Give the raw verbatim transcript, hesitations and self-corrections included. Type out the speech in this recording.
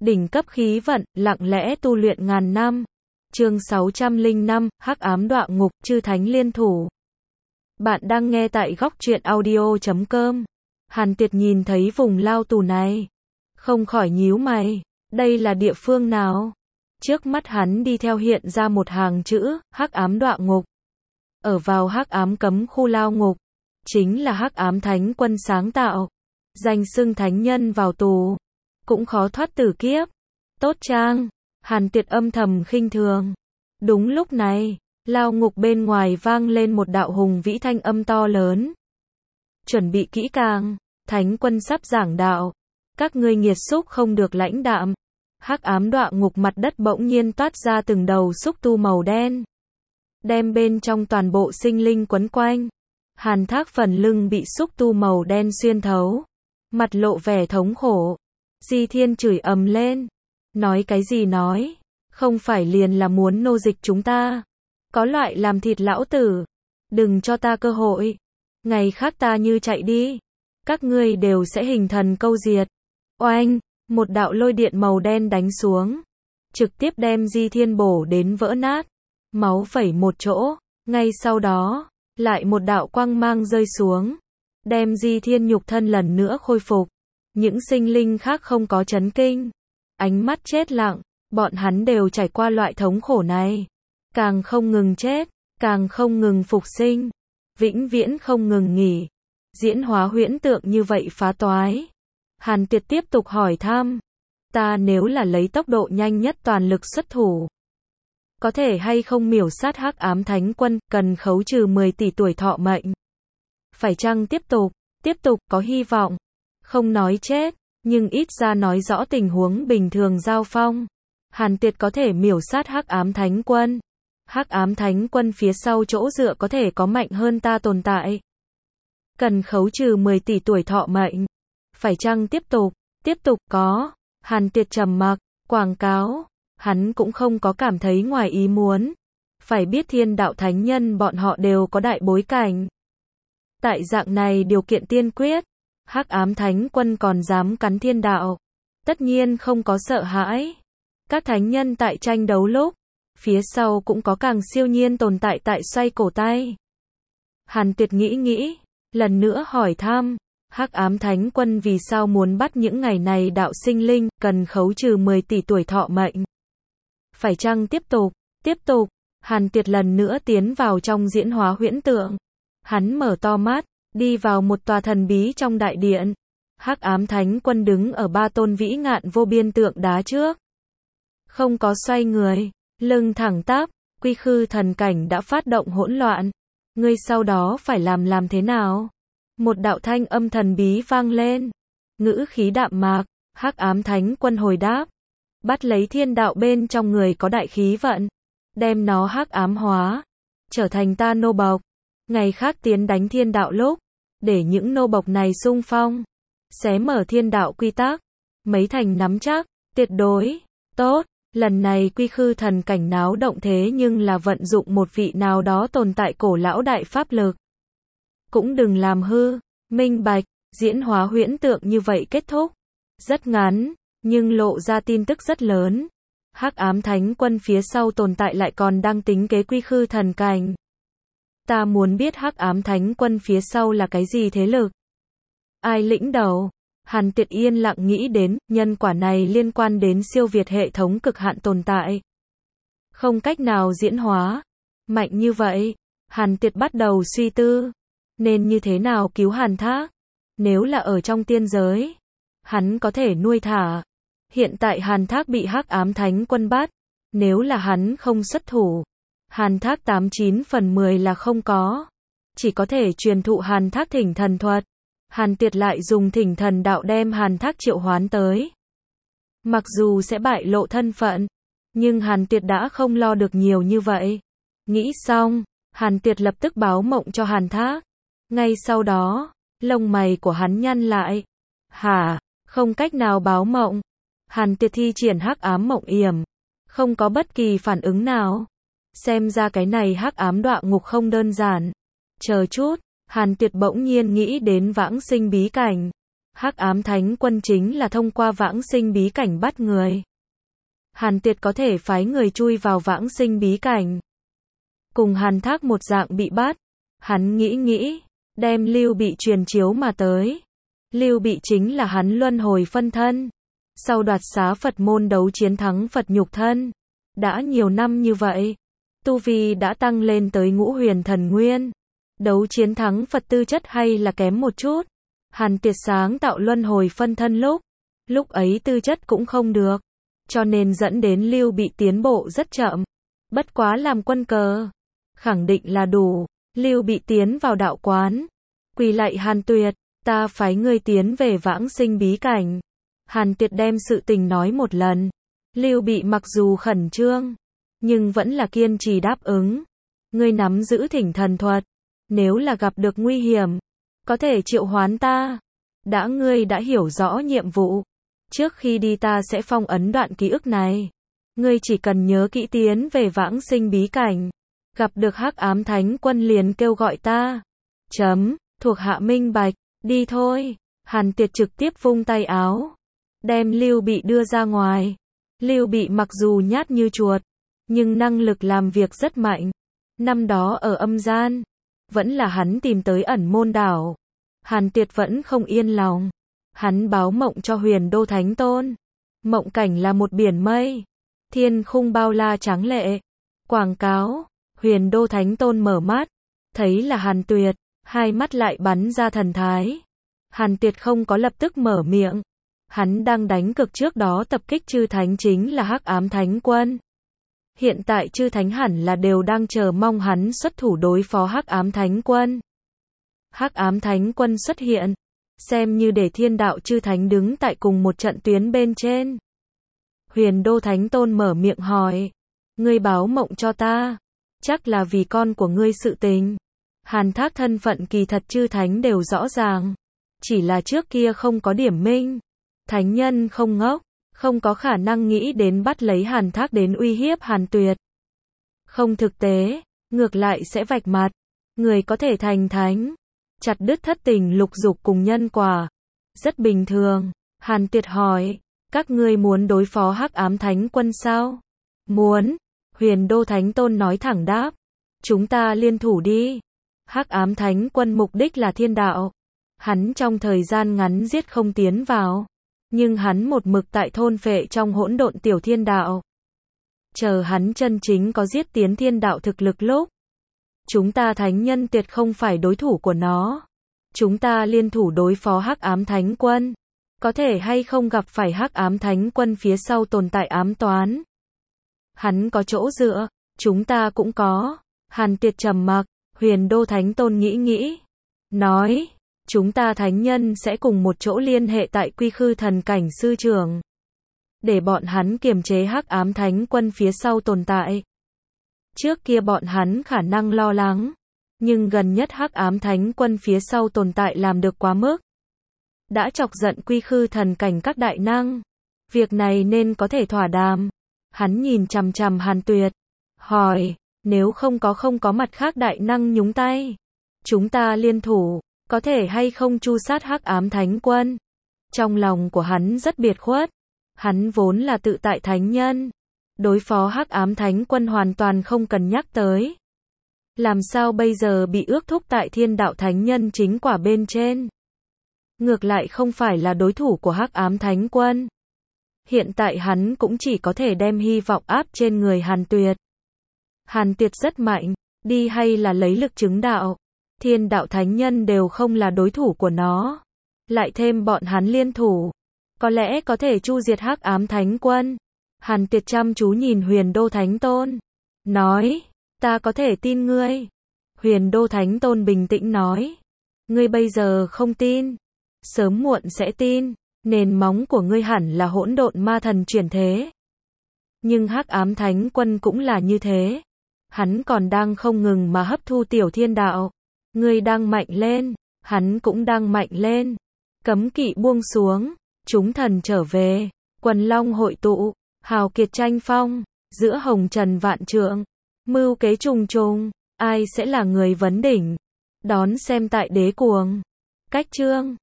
Đỉnh cấp khí vận, lặng lẽ tu luyện ngàn năm. Chương sáu trăm lẻ năm, Hắc ám đọa ngục, chư thánh liên thủ. Bạn đang nghe tại góc truyện audio chấm com. Hàn Tiệt nhìn thấy vùng lao tù này, không khỏi nhíu mày, đây là địa phương nào? Trước mắt hắn đi theo hiện ra một hàng chữ, Hắc ám đọa ngục. Ở vào Hắc ám cấm khu lao ngục, chính là Hắc ám thánh quân sáng tạo, danh xưng thánh nhân vào tù, cũng khó thoát tử kiếp. Tốt trang, Hàn Tiệt âm thầm khinh thường. Đúng lúc này, lao ngục bên ngoài vang lên một đạo hùng vĩ thanh âm to lớn. Chuẩn bị kỹ càng, thánh quân sắp giảng đạo. Các ngươi nghiệt xúc không được lãnh đạm. Hắc ám đọa ngục, mặt đất bỗng nhiên toát ra từng đầu xúc tu màu đen, đem bên trong toàn bộ sinh linh quấn quanh. Hàn Thác phần lưng bị xúc tu màu đen xuyên thấu, mặt lộ vẻ thống khổ. Di Thiên chửi ầm lên. Nói cái gì nói? Không phải liền là muốn nô dịch chúng ta? Có loại làm thịt lão tử. Đừng cho ta cơ hội. Ngày khác ta như chạy đi, các ngươi đều sẽ hình thần câu diệt. Oanh! Một đạo lôi điện màu đen đánh xuống, trực tiếp đem Di Thiên bổ đến vỡ nát, máu vẩy một chỗ. Ngay sau đó, lại một đạo quang mang rơi xuống, đem Di Thiên nhục thân lần nữa khôi phục. Những sinh linh khác không có chấn kinh, ánh mắt chết lặng, bọn hắn đều trải qua loại thống khổ này, càng không ngừng chết, càng không ngừng phục sinh, vĩnh viễn không ngừng nghỉ. Diễn hóa huyễn tượng như vậy phá toái. Hàn Tiệt tiếp tục hỏi thăm, ta nếu là lấy tốc độ nhanh nhất toàn lực xuất thủ, có thể hay không miểu sát Hắc ám thánh quân, cần khấu trừ mười tỷ tuổi thọ mệnh. Phải chăng tiếp tục, tiếp tục có hy vọng, không nói chết, nhưng ít ra nói rõ tình huống bình thường giao phong. Hàn Tiệt có thể miểu sát Hắc ám thánh quân. Hắc ám thánh quân phía sau chỗ dựa có thể có mạnh hơn ta tồn tại. Cần khấu trừ mười tỷ tuổi thọ mệnh. Phải chăng tiếp tục, tiếp tục có. Hàn Tiệt trầm mặc, quảng cáo, hắn cũng không có cảm thấy ngoài ý muốn. Phải biết thiên đạo thánh nhân bọn họ đều có đại bối cảnh. Tại dạng này điều kiện tiên quyết, Hắc ám thánh quân còn dám cắn thiên đạo, tất nhiên không có sợ hãi. Các thánh nhân tại tranh đấu lúc, phía sau cũng có càng siêu nhiên tồn tại tại xoay cổ tay. Hàn Tiệt nghĩ nghĩ, lần nữa hỏi thăm, Hắc ám thánh quân vì sao muốn bắt những ngày này đạo sinh linh, cần khấu trừ mười tỷ tuổi thọ mệnh. Phải chăng tiếp tục, tiếp tục. Hàn Tiệt lần nữa tiến vào trong diễn hóa huyễn tượng. Hắn mở to mắt, đi vào một tòa thần bí trong đại điện. Hắc ám thánh quân đứng ở ba tôn vĩ ngạn vô biên tượng đá trước, không có xoay người, lưng thẳng tắp. Quy khư thần cảnh đã phát động hỗn loạn, ngươi sau đó phải làm làm thế nào? Một đạo thanh âm thần bí vang lên, ngữ khí đạm mạc. Hắc ám thánh quân hồi đáp, bắt lấy thiên đạo bên trong người có đại khí vận, đem nó hắc ám hóa, trở thành ta nô bộc. Ngày khác tiến đánh thiên đạo lúc, để những nô bộc này xung phong, xé mở thiên đạo quy tắc, mấy thành nắm chắc, tuyệt đối, tốt. Lần này quy khư thần cảnh náo động thế nhưng là vận dụng một vị nào đó tồn tại cổ lão đại pháp lực. Cũng đừng làm hư, minh bạch. Diễn hóa huyễn tượng như vậy kết thúc, rất ngắn, nhưng lộ ra tin tức rất lớn. Hắc ám thánh quân phía sau tồn tại lại còn đang tính kế quy khư thần cảnh. Ta muốn biết Hắc ám thánh quân phía sau là cái gì thế lực? Ai lĩnh đầu? Hàn Tiệt yên lặng nghĩ đến, nhân quả này liên quan đến siêu việt hệ thống cực hạn tồn tại, không cách nào diễn hóa. Mạnh như vậy, Hàn Tiệt bắt đầu suy tư, nên như thế nào cứu Hàn Thác? Nếu là ở trong tiên giới, hắn có thể nuôi thả. Hiện tại Hàn Thác bị Hắc ám thánh quân bắt, nếu là hắn không xuất thủ, Hàn Thác tám chín phần mười là không có. Chỉ có thể truyền thụ Hàn Thác thỉnh thần thuật. Hàn Tiệt lại dùng thỉnh thần đạo đem Hàn Thác triệu hoán tới. Mặc dù sẽ bại lộ thân phận, nhưng Hàn Tiệt đã không lo được nhiều như vậy. Nghĩ xong, Hàn Tiệt lập tức báo mộng cho Hàn Thác. Ngay sau đó, lông mày của hắn nhăn lại. Hả? Không cách nào báo mộng. Hàn Tiệt thi triển hắc ám mộng yểm, không có bất kỳ phản ứng nào. Xem ra cái này hắc ám đọa ngục không đơn giản. Chờ chút, Hàn Tiệt bỗng nhiên nghĩ đến vãng sinh bí cảnh. Hắc ám thánh quân chính là thông qua vãng sinh bí cảnh bắt người. Hàn Tuyệt có thể phái người chui vào vãng sinh bí cảnh. Cùng Hàn Thác một dạng bị bắt. Hắn nghĩ nghĩ, đem Lưu Bị truyền chiếu mà tới. Lưu Bị chính là hắn luân hồi phân thân. Sau đoạt xá Phật môn đấu chiến thắng Phật nhục thân. Đã nhiều năm như vậy, tu vi đã tăng lên tới ngũ huyền thần nguyên. Đấu chiến thắng Phật tư chất hay là kém một chút. Hàn Tuyệt sáng tạo luân hồi phân thân lúc, lúc ấy tư chất cũng không được, cho nên dẫn đến Lưu Bị tiến bộ rất chậm. Bất quá làm quân cờ, khẳng định là đủ. Lưu Bị tiến vào đạo quán, quỳ lạy Hàn Tuyệt, ta phái ngươi tiến về vãng sinh bí cảnh. Hàn Tuyệt đem sự tình nói một lần. Lưu Bị mặc dù khẩn trương, nhưng vẫn là kiên trì đáp ứng. Ngươi nắm giữ thỉnh thần thuật, nếu là gặp được nguy hiểm, có thể triệu hoán ta. Đã ngươi đã hiểu rõ nhiệm vụ, trước khi đi ta sẽ phong ấn đoạn ký ức này. Ngươi chỉ cần nhớ kỹ tiến về vãng sinh bí cảnh. Gặp được Hắc ám thánh quân liền kêu gọi ta. Chấm, thuộc hạ minh bạch, đi thôi. Hàn Tuyệt trực tiếp vung tay áo, đem Lưu Bị đưa ra ngoài. Lưu Bị mặc dù nhát như chuột, nhưng năng lực làm việc rất mạnh. Năm đó ở âm gian, vẫn là hắn tìm tới ẩn môn đảo. Hàn Tuyệt vẫn không yên lòng. Hắn báo mộng cho Huyền Đô Thánh Tôn. Mộng cảnh là một biển mây, thiên khung bao la tráng lệ. Quảng cáo, Huyền Đô Thánh Tôn mở mắt, thấy là Hàn Tuyệt, hai mắt lại bắn ra thần thái. Hàn Tuyệt không có lập tức mở miệng. Hắn đang đánh cực trước đó tập kích chư thánh chính là Hắc ám thánh quân. Hiện tại chư thánh hẳn là đều đang chờ mong hắn xuất thủ đối phó Hắc ám thánh quân. Hắc ám thánh quân xuất hiện, xem như để thiên đạo chư thánh đứng tại cùng một trận tuyến bên trên. Huyền Đô Thánh Tôn mở miệng hỏi, ngươi báo mộng cho ta, chắc là vì con của ngươi sự tình. Hàn Thác thân phận kỳ thật chư thánh đều rõ ràng, chỉ là trước kia không có điểm minh. Thánh nhân không ngốc, không có khả năng nghĩ đến bắt lấy Hàn Thác đến uy hiếp Hàn Tuyệt. Không thực tế, ngược lại sẽ vạch mặt. Người có thể thành thánh, chặt đứt thất tình lục dục cùng nhân quả, rất bình thường. Hàn Tuyệt hỏi, các ngươi muốn đối phó Hắc ám thánh quân sao? Muốn. Huyền Đô Thánh Tôn nói thẳng đáp, chúng ta liên thủ đi. Hắc ám thánh quân mục đích là thiên đạo. Hắn trong thời gian ngắn giết không tiến vào, nhưng hắn một mực tại thôn phệ trong hỗn độn tiểu thiên đạo. Chờ hắn chân chính có giết tiến thiên đạo thực lực lúc, chúng ta thánh nhân tuyệt không phải đối thủ của nó. Chúng ta liên thủ đối phó Hắc ám thánh quân. Có thể hay không gặp phải Hắc ám thánh quân phía sau tồn tại ám toán. Hắn có chỗ dựa, chúng ta cũng có. Hàn Tuyệt trầm mặc. Huyền Đô Thánh Tôn nghĩ nghĩ, nói, chúng ta thánh nhân sẽ cùng một chỗ liên hệ tại Quy Khư thần cảnh sư trưởng, để bọn hắn kiềm chế Hắc ám thánh quân phía sau tồn tại. Trước kia bọn hắn khả năng lo lắng, nhưng gần nhất Hắc ám thánh quân phía sau tồn tại làm được quá mức, đã chọc giận Quy Khư thần cảnh các đại năng. Việc này nên có thể thỏa đàm. Hắn nhìn chằm chằm Hàn Tuyệt, hỏi, nếu không có không có mặt khác đại năng nhúng tay, chúng ta liên thủ, có thể hay không tru sát Hắc ám thánh quân? Trong lòng của hắn rất biệt khuất. Hắn vốn là tự tại thánh nhân, đối phó Hắc ám thánh quân hoàn toàn không cần nhắc tới. Làm sao bây giờ bị ước thúc tại thiên đạo thánh nhân chính quả bên trên? Ngược lại không phải là đối thủ của Hắc ám thánh quân. Hiện tại hắn cũng chỉ có thể đem hy vọng áp trên người Hàn Tuyệt. Hàn Tuyệt rất mạnh, đi hay là lấy lực chứng đạo. Thiên đạo thánh nhân đều không là đối thủ của nó. Lại thêm bọn hắn liên thủ, có lẽ có thể chu diệt Hắc ám thánh quân. Hàn Tuyệt chăm chú nhìn Huyền Đô Thánh Tôn, nói, ta có thể tin ngươi. Huyền Đô Thánh Tôn bình tĩnh nói, ngươi bây giờ không tin, sớm muộn sẽ tin. Nền móng của ngươi hẳn là hỗn độn ma thần chuyển thế. Nhưng Hắc ám thánh quân cũng là như thế. Hắn còn đang không ngừng mà hấp thu tiểu thiên đạo. Ngươi đang mạnh lên, hắn cũng đang mạnh lên. Cấm kỵ buông xuống, chúng thần trở về, quần long hội tụ, hào kiệt tranh phong, giữa hồng trần vạn trượng, mưu kế trùng trùng, ai sẽ là người vấn đỉnh? Đón xem tại Đế Cuồng. Cách chương